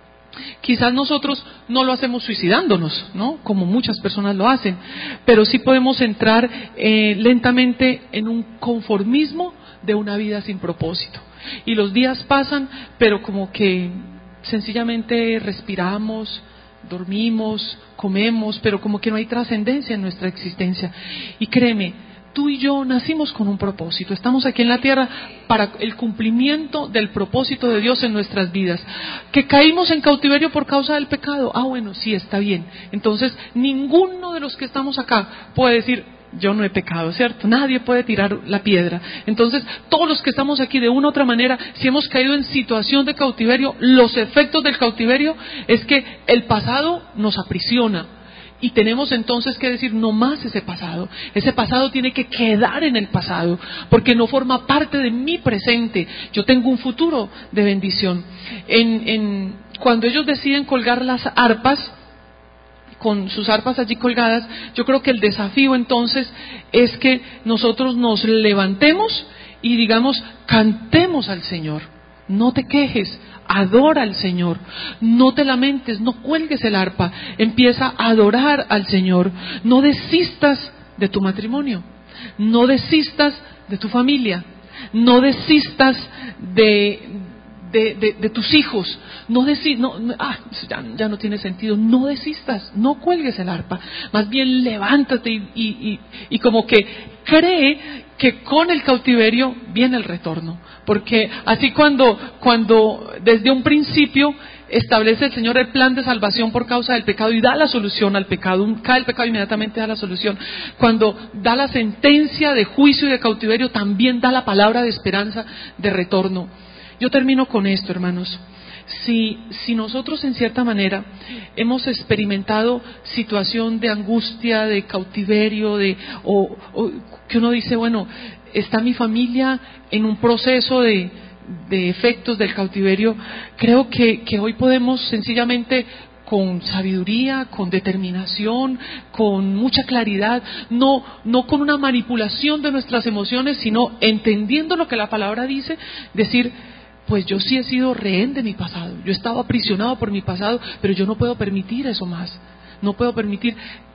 Quizás nosotros no lo hacemos suicidándonos, ¿no? Como muchas personas lo hacen, pero sí podemos entrar eh, lentamente en un conformismo de una vida sin propósito. Y los días pasan, pero como que sencillamente respiramos, dormimos, comemos, pero como que no hay trascendencia en nuestra existencia. Y créeme, tú y yo nacimos con un propósito, estamos aquí en la tierra para el cumplimiento del propósito de Dios en nuestras vidas. Que caímos en cautiverio por causa del pecado, ah bueno, sí, está bien. Entonces ninguno de los que estamos acá puede decir, yo no he pecado, ¿cierto? Nadie puede tirar la piedra. Entonces todos los que estamos aquí de una u otra manera, si hemos caído en situación de cautiverio, los efectos del cautiverio es que el pasado nos aprisiona. Y tenemos entonces que decir, no más ese pasado. Ese pasado tiene que quedar en el pasado, porque no forma parte de mi presente. Yo tengo un futuro de bendición. En, en, cuando ellos deciden colgar las arpas, con sus arpas allí colgadas, yo creo que el desafío entonces es que nosotros nos levantemos y digamos, cantemos al Señor. No te quejes, adora al Señor, no te lamentes, no cuelgues el arpa, empieza a adorar al Señor, no desistas de tu matrimonio, no desistas de tu familia, no desistas de, de, de, de tus hijos, no desistas, no, ah, ya, ya no tiene sentido, no desistas, no cuelgues el arpa, más bien levántate y, y, y, y como que cree que con el cautiverio viene el retorno, porque así cuando, cuando desde un principio establece el Señor el plan de salvación por causa del pecado y da la solución al pecado, cae el pecado inmediatamente da la solución, cuando da la sentencia de juicio y de cautiverio también da la palabra de esperanza de retorno. Yo termino con esto, hermanos. Si, si nosotros en cierta manera hemos experimentado situación de angustia, de cautiverio, de, o, o que uno dice, bueno, está mi familia en un proceso de, de efectos del cautiverio, creo que, que hoy podemos sencillamente con sabiduría, con determinación, con mucha claridad, no, no con una manipulación de nuestras emociones, sino entendiendo lo que la palabra dice, decir, pues yo sí he sido rehén de mi pasado, yo he estado aprisionado por mi pasado, pero yo no puedo permitir eso más, no puedo permitir.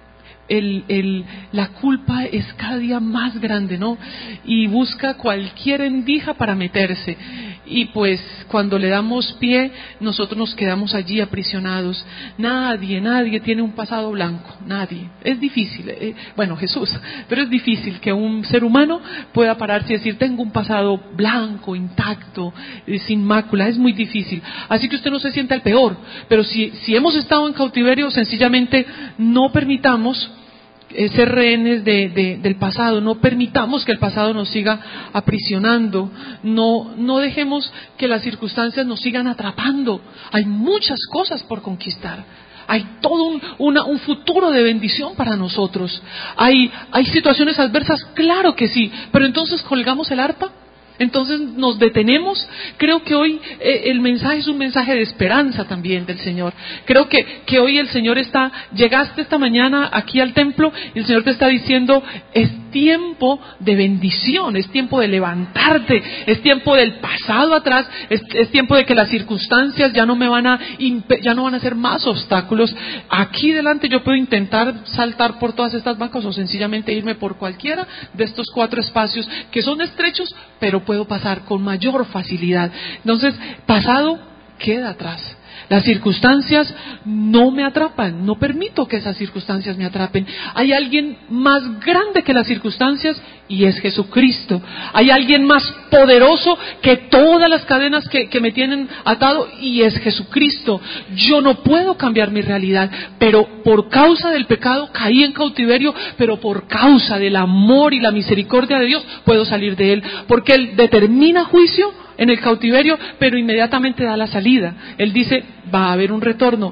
el, el, la culpa es cada día más grande, ¿no? Y busca cualquier endija para meterse. Y pues cuando le damos pie, nosotros nos quedamos allí aprisionados. Nadie, nadie tiene un pasado blanco, nadie. Es difícil, eh, bueno, Jesús, pero es difícil que un ser humano pueda pararse y decir, tengo un pasado blanco, intacto, eh, sin mácula. Es muy difícil. Así que usted no se sienta el peor, pero si, si hemos estado en cautiverio, sencillamente no permitamos ser rehenes de, de, del pasado, no permitamos que el pasado nos siga aprisionando, no, no dejemos que las circunstancias nos sigan atrapando. Hay muchas cosas por conquistar, hay todo un, una, un futuro de bendición para nosotros, hay, hay situaciones adversas, claro que sí, pero entonces colgamos el arpa. Entonces nos detenemos. Creo que hoy eh, el mensaje es un mensaje de esperanza también del Señor. Creo que, que hoy el Señor está, llegaste esta mañana aquí al templo y el Señor te está diciendo, es tiempo de bendición, es tiempo de levantarte, es tiempo del pasado atrás, es, es tiempo de que las circunstancias ya no me van a, ya no van a ser más obstáculos. Aquí delante yo puedo intentar saltar por todas estas bancas o sencillamente irme por cualquiera de estos cuatro espacios que son estrechos, pero puedo pasar con mayor facilidad. Entonces, pasado queda atrás. Las circunstancias no me atrapan, no permito que esas circunstancias me atrapen. Hay alguien más grande que las circunstancias y es Jesucristo. Hay alguien más poderoso que todas las cadenas que, que me tienen atado y es Jesucristo. Yo no puedo cambiar mi realidad, pero por causa del pecado caí en cautiverio, pero por causa del amor y la misericordia de Dios puedo salir de él, porque Él determina juicio en el cautiverio, pero inmediatamente da la salida. Él dice, va a haber un retorno,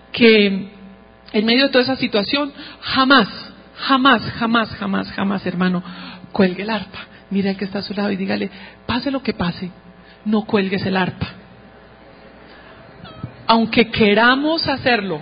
que en medio de toda esa situación, jamás, jamás, jamás, jamás, jamás, hermano, cuelgue el arpa. Mira al que está a su lado y dígale, pase lo que pase, no cuelgues el arpa. Aunque queramos hacerlo,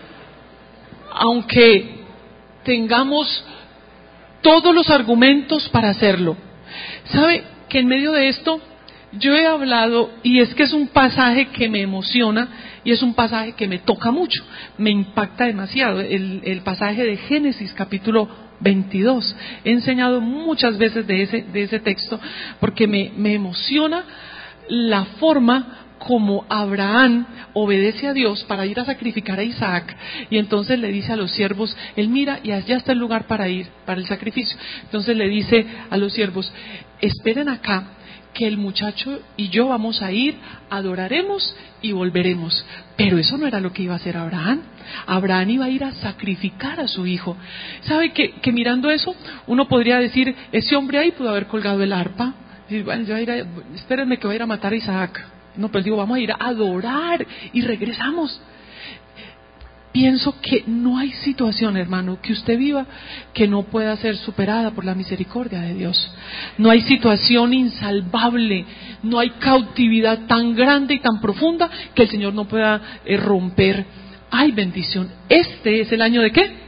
aunque tengamos todos los argumentos para hacerlo, ¿sabe que en medio de esto yo he hablado, y es que es un pasaje que me emociona y es un pasaje que me toca mucho, me impacta demasiado, el, el pasaje de Génesis capítulo veintidós. He enseñado muchas veces de ese, de ese texto porque me, me emociona la forma como Abraham obedece a Dios para ir a sacrificar a Isaac, y entonces le dice a los siervos, él mira y allá está el lugar para ir, para el sacrificio. Entonces le dice a los siervos, esperen acá, que el muchacho y yo vamos a ir, adoraremos y volveremos. Pero eso no era lo que iba a hacer Abraham. Abraham iba a ir a sacrificar a su hijo. ¿Sabe que, que mirando eso, uno podría decir, ese hombre ahí pudo haber colgado el arpa? Y, bueno, yo voy a ir a, espérenme que voy a ir a matar a Isaac. No, pero digo, vamos a ir a adorar y regresamos. Pienso que no hay situación, hermano, que usted viva que no pueda ser superada por la misericordia de Dios. No hay situación insalvable, no hay cautividad tan grande y tan profunda que el Señor no pueda eh, romper. Hay bendición. Este es el año de ¿qué?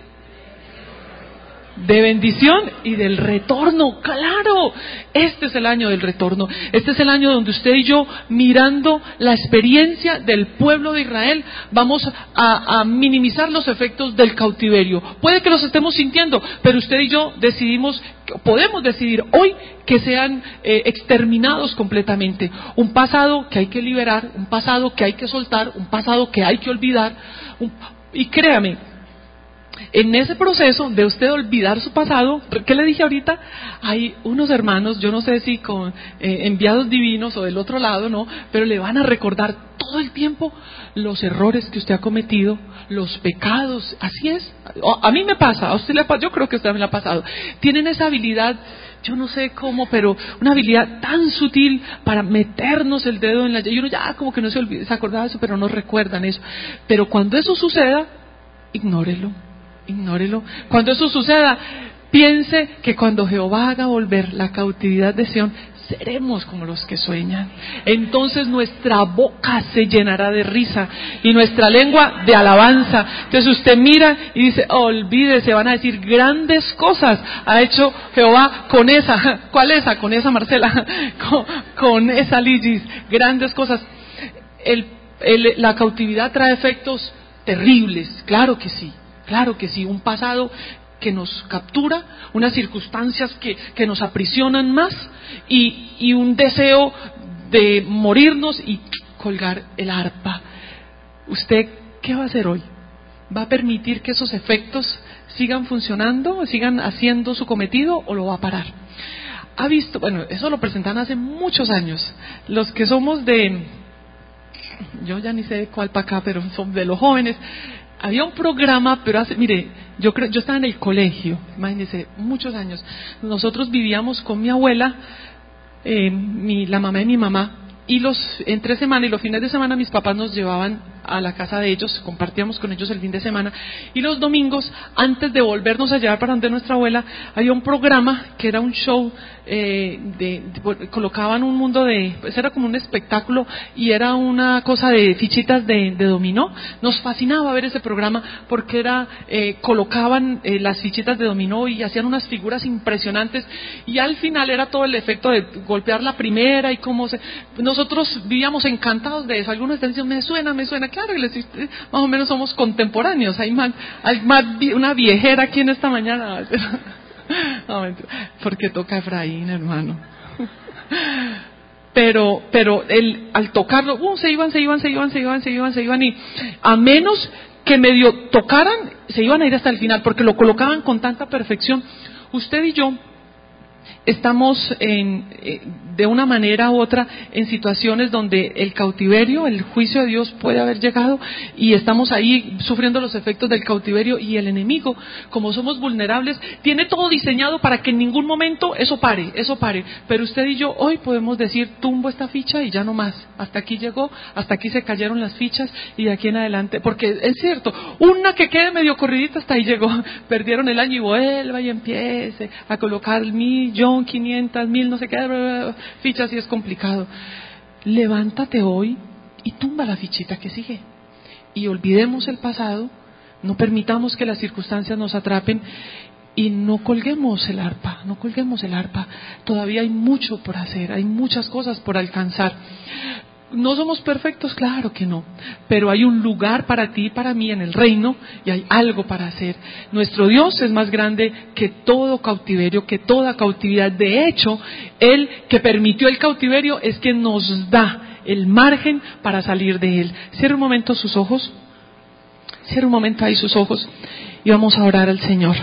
De bendición y del retorno, claro, este es el año del retorno, este es el año donde usted y yo, mirando la experiencia del pueblo de Israel, vamos a, a minimizar los efectos del cautiverio. Puede que los estemos sintiendo, pero usted y yo decidimos, podemos decidir hoy que sean eh, exterminados completamente. Un pasado que hay que liberar, un pasado que hay que soltar, un pasado que hay que olvidar, un, y créame, en ese proceso de usted olvidar su pasado, ¿qué le dije ahorita? Hay unos hermanos, yo no sé si con eh, enviados divinos o del otro lado, no, pero le van a recordar todo el tiempo los errores que usted ha cometido, los pecados, así es. A mí me pasa, a usted le pasa, yo creo que a usted me la ha pasado. Tienen esa habilidad, yo no sé cómo, pero una habilidad tan sutil para meternos el dedo en la... Y uno ya como que no se olvida, se acordaba de eso, pero no recuerdan eso. Pero cuando eso suceda, ignórelo. Ignórelo. Cuando eso suceda, piense que cuando Jehová haga volver la cautividad de Sión, seremos como los que sueñan. Entonces nuestra boca se llenará de risa y nuestra lengua de alabanza. Entonces usted mira y dice, oh, olvídese, van a decir grandes cosas ha hecho Jehová con esa, ¿cuál esa? Con esa Marcela, con, con esa Ligis, grandes cosas. El, el, la cautividad trae efectos terribles, claro que sí. Claro que sí, un pasado que nos captura, unas circunstancias que, que nos aprisionan más y, y un deseo de morirnos y colgar el arpa. ¿Usted qué va a hacer hoy? ¿Va a permitir que esos efectos sigan funcionando, sigan haciendo su cometido, o lo va a parar? Ha visto, bueno, eso lo presentan hace muchos años. Los que somos de, yo ya ni sé cuál para acá, pero son de los jóvenes. Había un programa, pero hace, mire, yo creo, yo estaba en el colegio, imagínense, muchos años. Nosotros vivíamos con mi abuela, eh, mi, la mamá de mi mamá, y los entre semana y los fines de semana mis papás nos llevaban a la casa de ellos, compartíamos con ellos el fin de semana, y los domingos, antes de volvernos a llevar para donde nuestra abuela, había un programa que era un show, eh, de, de, colocaban un mundo de, pues era como un espectáculo, y era una cosa de fichitas de, de dominó. Nos fascinaba ver ese programa porque era, eh, colocaban eh, las fichitas de dominó y hacían unas figuras impresionantes, y al final era todo el efecto de golpear la primera y cómo se... Nosotros vivíamos encantados de eso. Algunos están diciendo, me suena, me suena. Claro, les, más o menos somos contemporáneos. Hay más, hay más una viejera aquí en esta mañana. No, porque toca Efraín, hermano. Pero, pero el, al tocarlo, uh, se iban, se iban, se iban, se iban, se iban, se iban, y a menos que medio tocaran, se iban a ir hasta el final, porque lo colocaban con tanta perfección. Usted y yo estamos en, eh, de una manera u otra en situaciones donde el cautiverio, el juicio de Dios puede haber llegado, y estamos ahí sufriendo los efectos del cautiverio, y el enemigo, como somos vulnerables, tiene todo diseñado para que en ningún momento eso pare, eso pare. Pero usted y yo hoy podemos decir, tumbo esta ficha y ya no más, hasta aquí llegó, hasta aquí se cayeron las fichas y de aquí en adelante, porque es cierto, una que quede medio corridita hasta ahí llegó, perdieron el año y vuelva y empiece a colocar millón, quinientas, mil, no sé qué, fichas, y es complicado. Levántate hoy y tumba la fichita que sigue, y olvidemos el pasado, no permitamos que las circunstancias nos atrapen, y no colguemos el arpa, no colguemos el arpa. Todavía hay mucho por hacer, hay muchas cosas por alcanzar. ¿No somos perfectos? Claro que no, pero hay un lugar para ti y para mí en el reino, y hay algo para hacer. Nuestro Dios es más grande que todo cautiverio, que toda cautividad. De hecho, Él que permitió el cautiverio es quien nos da el margen para salir de él. Cierra un momento sus ojos, cierra un momento ahí sus ojos, y vamos a orar al Señor.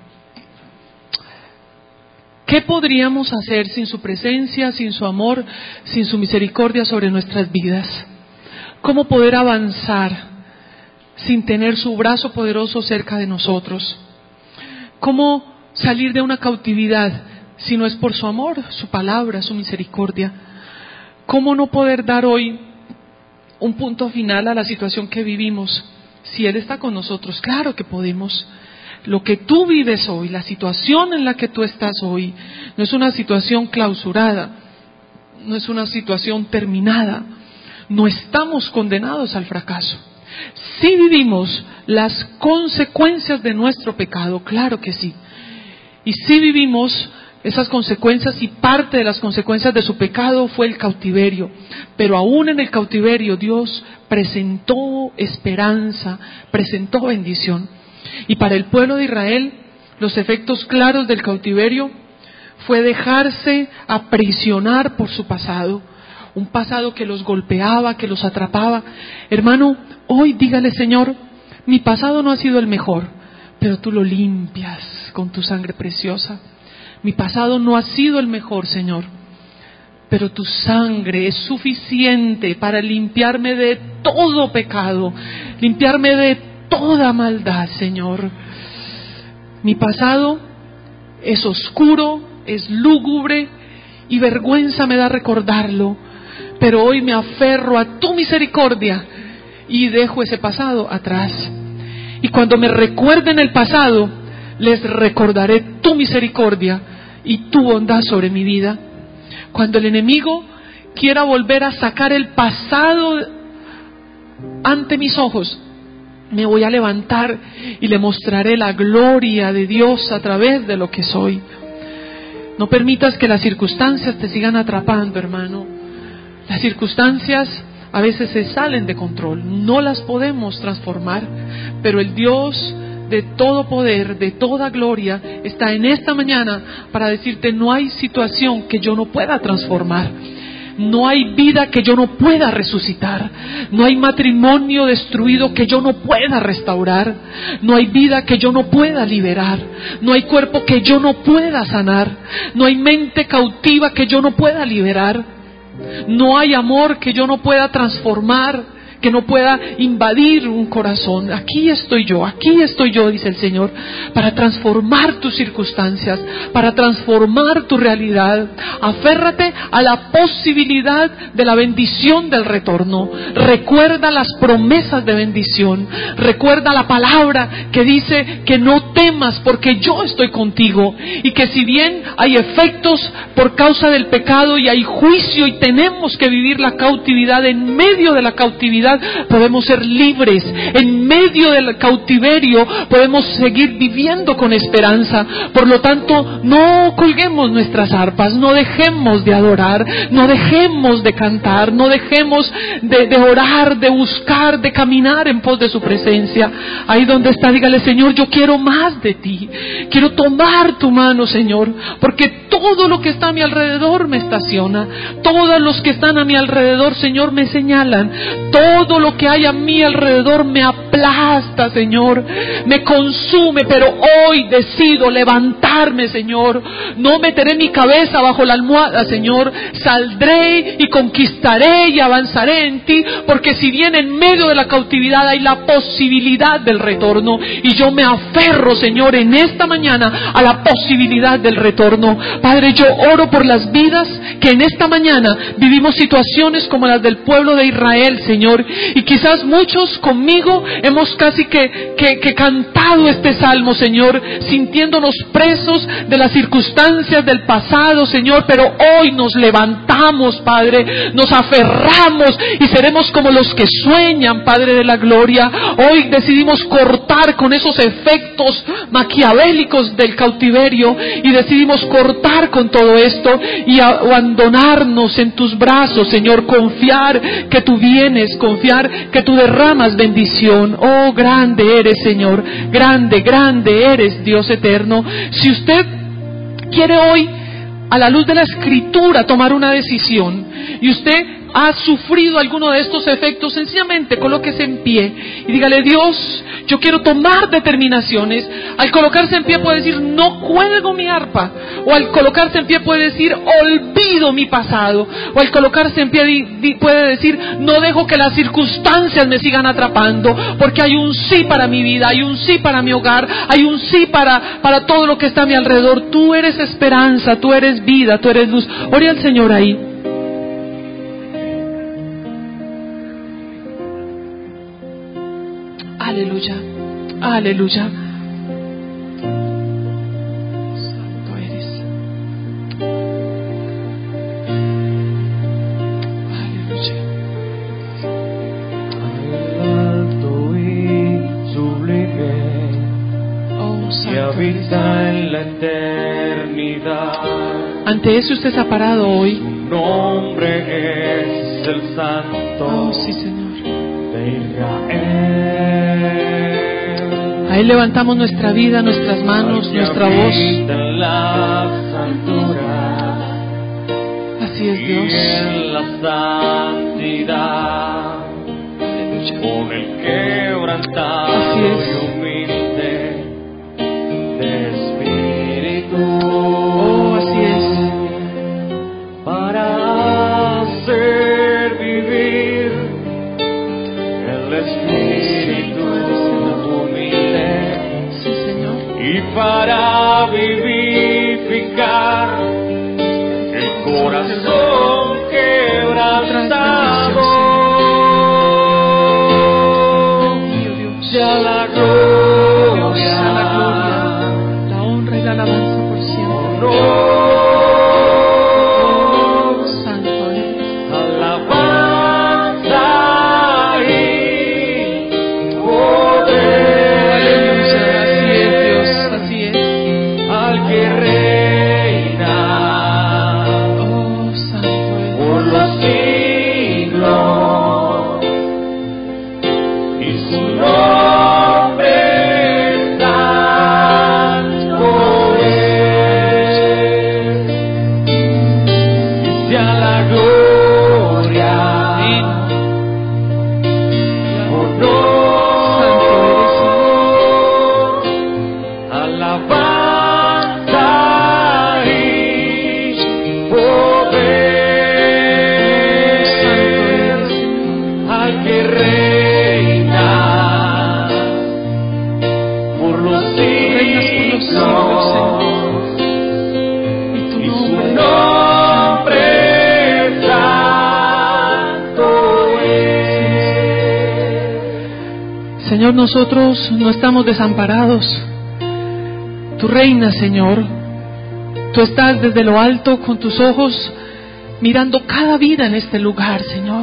¿Qué podríamos hacer sin su presencia, sin su amor, sin su misericordia sobre nuestras vidas? ¿Cómo poder avanzar sin tener su brazo poderoso cerca de nosotros? ¿Cómo salir de una cautividad si no es por su amor, su palabra, su misericordia? ¿Cómo no poder dar hoy un punto final a la situación que vivimos si Él está con nosotros? Claro que podemos. Lo que tú vives hoy, la situación en la que tú estás hoy, no es una situación clausurada, no es una situación terminada. No estamos condenados al fracaso. Sí vivimos las consecuencias de nuestro pecado, claro que sí. Y sí vivimos esas consecuencias, y parte de las consecuencias de su pecado fue el cautiverio. Pero aún en el cautiverio Dios presentó esperanza, presentó bendición. Y para el pueblo de Israel, los efectos claros del cautiverio fue dejarse aprisionar por su pasado, un pasado que los golpeaba, que los atrapaba. Hermano, hoy dígale: Señor, mi pasado no ha sido el mejor, pero tú lo limpias con tu sangre preciosa. Mi pasado no ha sido el mejor, Señor, pero tu sangre es suficiente para limpiarme de todo pecado, limpiarme de toda maldad, Señor. Mi pasado es oscuro, es lúgubre, y vergüenza me da recordarlo, pero hoy me aferro a tu misericordia y dejo ese pasado atrás. Y cuando me recuerden el pasado, les recordaré tu misericordia y tu bondad sobre mi vida. Cuando el enemigo quiera volver a sacar el pasado ante mis ojos, me voy a levantar y le mostraré la gloria de Dios a través de lo que soy. No permitas que las circunstancias te sigan atrapando, hermano. Las circunstancias a veces se salen de control, no las podemos transformar, pero el Dios de todo poder, de toda gloria, está en esta mañana para decirte: no hay situación que yo no pueda transformar. No hay vida que yo no pueda resucitar. No hay matrimonio destruido que yo no pueda restaurar. No hay vida que yo no pueda liberar. No hay cuerpo que yo no pueda sanar. No hay mente cautiva que yo no pueda liberar. No hay amor que yo no pueda transformar, que no pueda invadir un corazón. Aquí estoy yo, aquí estoy yo, dice el Señor, para transformar tus circunstancias, para transformar tu realidad. Aférrate a la posibilidad de la bendición del retorno. Recuerda las promesas de bendición. Recuerda la palabra que dice que no temas porque yo estoy contigo, y que si bien hay efectos por causa del pecado y hay juicio y tenemos que vivir la cautividad, en medio de la cautividad podemos ser libres. En medio del cautiverio podemos seguir viviendo con esperanza. Por lo tanto, no colguemos nuestras arpas, no dejemos de adorar, no dejemos de cantar, no dejemos de, de orar, de buscar, de caminar en pos de su presencia. Ahí donde está, dígale: Señor, yo quiero más de ti, quiero tomar tu mano, Señor, porque todo lo que está a mi alrededor me estaciona, todos los que están a mi alrededor, Señor, me señalan. Todo lo que hay a mi alrededor me aplasta, Señor, me consume, pero hoy decido levantarme, Señor. No meteré mi cabeza bajo la almohada, Señor. Saldré y conquistaré y avanzaré en ti, porque si bien en medio de la cautividad hay la posibilidad del retorno, y yo me aferro, Señor, en esta mañana a la posibilidad del retorno. Padre, yo oro por las vidas que en esta mañana vivimos situaciones como las del pueblo de Israel, Señor, y quizás muchos conmigo hemos casi que, que, que cantado este salmo, Señor, sintiéndonos presos de las circunstancias del pasado, Señor, pero hoy nos levantamos, Padre, nos aferramos y seremos como los que sueñan, Padre de la gloria. Hoy decidimos cortar con esos efectos maquiavélicos del cautiverio y decidimos cortar con todo esto y abandonarnos en tus brazos, Señor, confiar que tú vienes, confiar que tú derramas bendición. Oh, grande eres, Señor, grande, grande eres, Dios eterno. Si usted quiere hoy, a la luz de la Escritura, tomar una decisión, y usted ha sufrido alguno de estos efectos, sencillamente colóquese en pie y dígale: Dios, yo quiero tomar determinaciones. Al colocarse en pie puede decir: no cuelgo mi arpa, o al colocarse en pie puede decir: olvido mi pasado, o al colocarse en pie di, di, puede decir: no dejo que las circunstancias me sigan atrapando, porque hay un sí para mi vida, hay un sí para mi hogar, hay un sí para, para todo lo que está a mi alrededor. Tú eres esperanza, tú eres vida, tú eres luz. Ore al Señor ahí. Aleluya, aleluya. Santo eres. Aleluya. Alto y sublime, Oh, santo que habita eres. en la eternidad. Ante eso usted se ha parado hoy. Su nombre es el Santo Oh, sí, Señor. de Israel. A Él levantamos nuestra vida, nuestras manos, nuestra voz. En las alturas, Así es, y Dios. en la santidad, Aleluya. con el quebrantado Así es. y humilde de espíritu. Oh, así es. Para hacer vivir el espíritu humilde, Sí, Señor. y para vivificar el corazón quebrantado. Ya la gloria, Sea la gloria, la honra y la alabanza por siempre. no. Nombre Señor, nosotros no estamos desamparados. Tú reinas, Señor. Tú estás desde lo alto con tus ojos mirando cada vida en este lugar, Señor.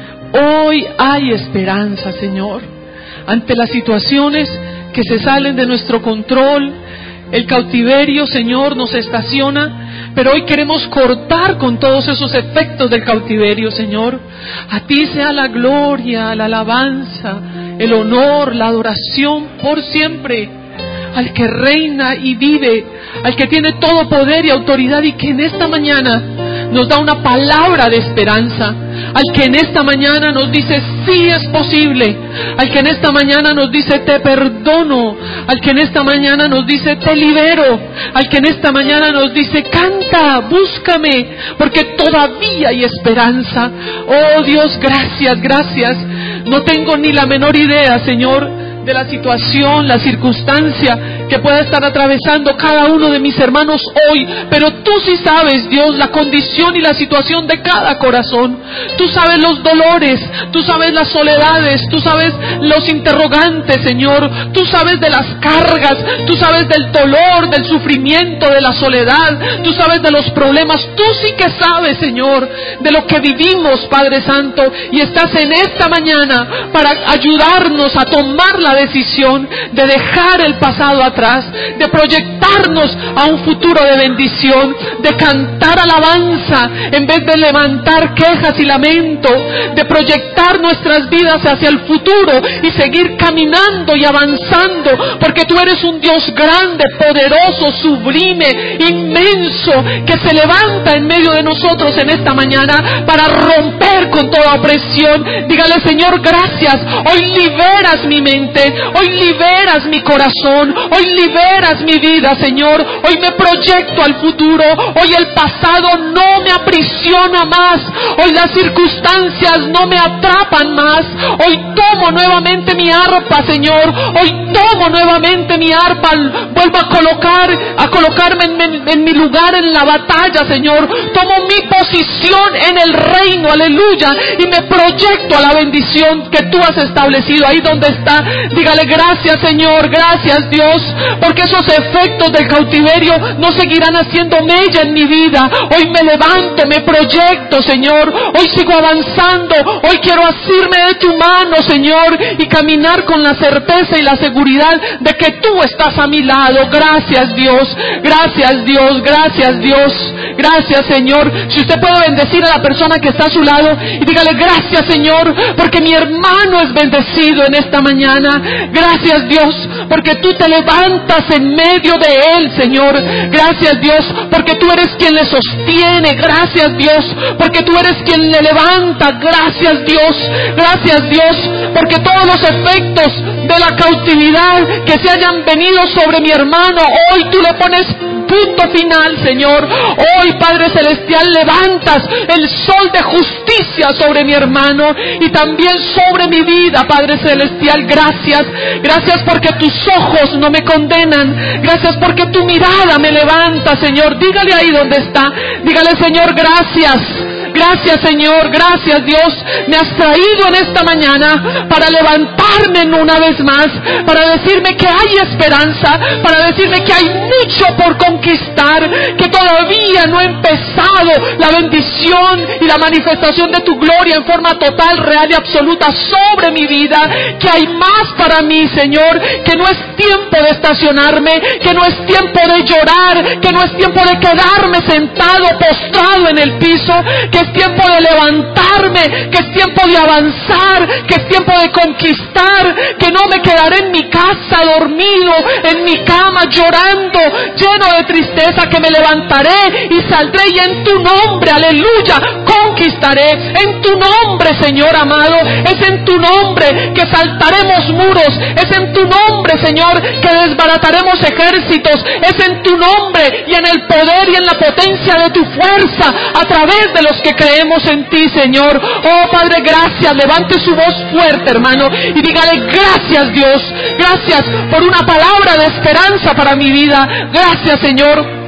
Hoy hay esperanza, Señor, ante las situaciones que se salen de nuestro control. El cautiverio, Señor, nos estaciona, pero hoy queremos cortar con todos esos efectos del cautiverio, Señor. A ti sea la gloria, la alabanza, el honor, la adoración por siempre, al que reina y vive, al que tiene todo poder y autoridad, y que en esta mañana nos da una palabra de esperanza, al que en esta mañana nos dice sí es posible, al que en esta mañana nos dice te perdono, al que en esta mañana nos dice te libero, al que en esta mañana nos dice canta, búscame, porque todavía hay esperanza. Oh Dios, gracias, gracias. No tengo ni la menor idea, Señor, de la situación, la circunstancia que pueda estar atravesando cada uno de mis hermanos hoy, pero tú sí sabes, Dios, la condición y la situación de cada corazón. Tú sabes los dolores, tú sabes las soledades, tú sabes los interrogantes, Señor, tú sabes de las cargas, tú sabes del dolor, del sufrimiento, de la soledad, tú sabes de los problemas. Tú sí que sabes, Señor, de lo que vivimos, Padre Santo, y estás en esta mañana para ayudarnos a tomar la decisión de dejar el pasado atrás, de proyectarnos a un futuro de bendición, de cantar alabanza en vez de levantar quejas y lamento, de proyectar nuestras vidas hacia el futuro y seguir caminando y avanzando, porque tú eres un Dios grande, poderoso, sublime, inmenso, que se levanta en medio de nosotros en esta mañana para romper con toda opresión. Dígale, Señor, gracias. Hoy liberas mi mente, hoy liberas mi corazón, hoy liberas mi vida, Señor. Hoy me proyecto al futuro, hoy el pasado no me aprisiona más, hoy las circunstancias no me atrapan más. Hoy tomo nuevamente mi arpa, Señor, hoy tomo nuevamente mi arpa, vuelvo a colocar, a colocarme en, en, en mi lugar en la batalla, Señor. Tomo mi posición en el reino, aleluya, y me proyecto a la bendición que tú has establecido ahí donde está. Dígale, gracias, Señor, gracias, Dios, porque esos efectos del cautiverio no seguirán haciendo mella en mi vida. Hoy me levanto, me proyecto, Señor, hoy sigo avanzando, hoy quiero asirme de tu mano, Señor, y caminar con la certeza y la seguridad de que tú estás a mi lado. Gracias, Dios, gracias, Dios, gracias, Dios, gracias, Señor. Si usted puede bendecir a la persona que está a su lado y dígale, gracias, Señor, porque mi hermano es bendecido en esta mañana. Gracias, Dios, porque tú te levantas en medio de él, Señor. Gracias, Dios, porque tú eres quien le sostiene. Gracias, Dios, porque tú eres quien le levanta. Gracias, Dios, gracias, Dios, porque todos los efectos de la cautividad que se hayan venido sobre mi hermano, hoy tú le pones punto final, Señor. Hoy, Padre Celestial, levantas el sol de justicia sobre mi hermano y también sobre mi vida, Padre Celestial. Gracias, gracias porque tus ojos no me condenan. Gracias porque tu mirada me levanta, Señor. Dígale ahí donde está, dígale, Señor, gracias. Gracias, Señor, gracias, Dios. Me has traído en esta mañana para levantarme una vez más, para decirme que hay esperanza, para decirme que hay mucho por conquistar, que todavía no he empezado la bendición y la manifestación de tu gloria en forma total, real y absoluta sobre mi vida, que hay más para mí, Señor, que no es tiempo de estacionarme, que no es tiempo de llorar, que no es tiempo de quedarme sentado, postrado en el piso, que es tiempo de levantarme, que es tiempo de avanzar, que es tiempo de conquistar, que no me quedaré en mi casa dormido, en mi cama llorando, lleno de tristeza, que me levantaré y saldré y en tu nombre, aleluya, conquistaré. En tu nombre, Señor amado, es en tu nombre que saltaremos muros, es en tu nombre, Señor, que desbarataremos ejércitos, es en tu nombre y en el poder y en la potencia de tu fuerza, a través de los que creemos en ti, Señor. Oh Padre, gracias. Levante su voz fuerte, hermano, y dígale, gracias, Dios, gracias por una palabra de esperanza para mi vida. Gracias, Señor,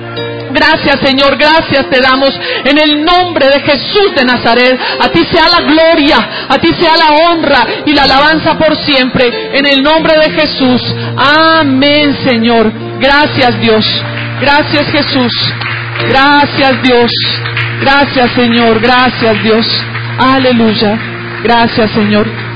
Gracias, Señor, gracias te damos en el nombre de Jesús de Nazaret. A ti sea la gloria, a ti sea la honra y la alabanza por siempre, en el nombre de Jesús. Amén, Señor. Gracias, Dios. Gracias, Jesús. Gracias, Dios. Gracias, Señor. Gracias, Dios. Aleluya. Gracias, Señor.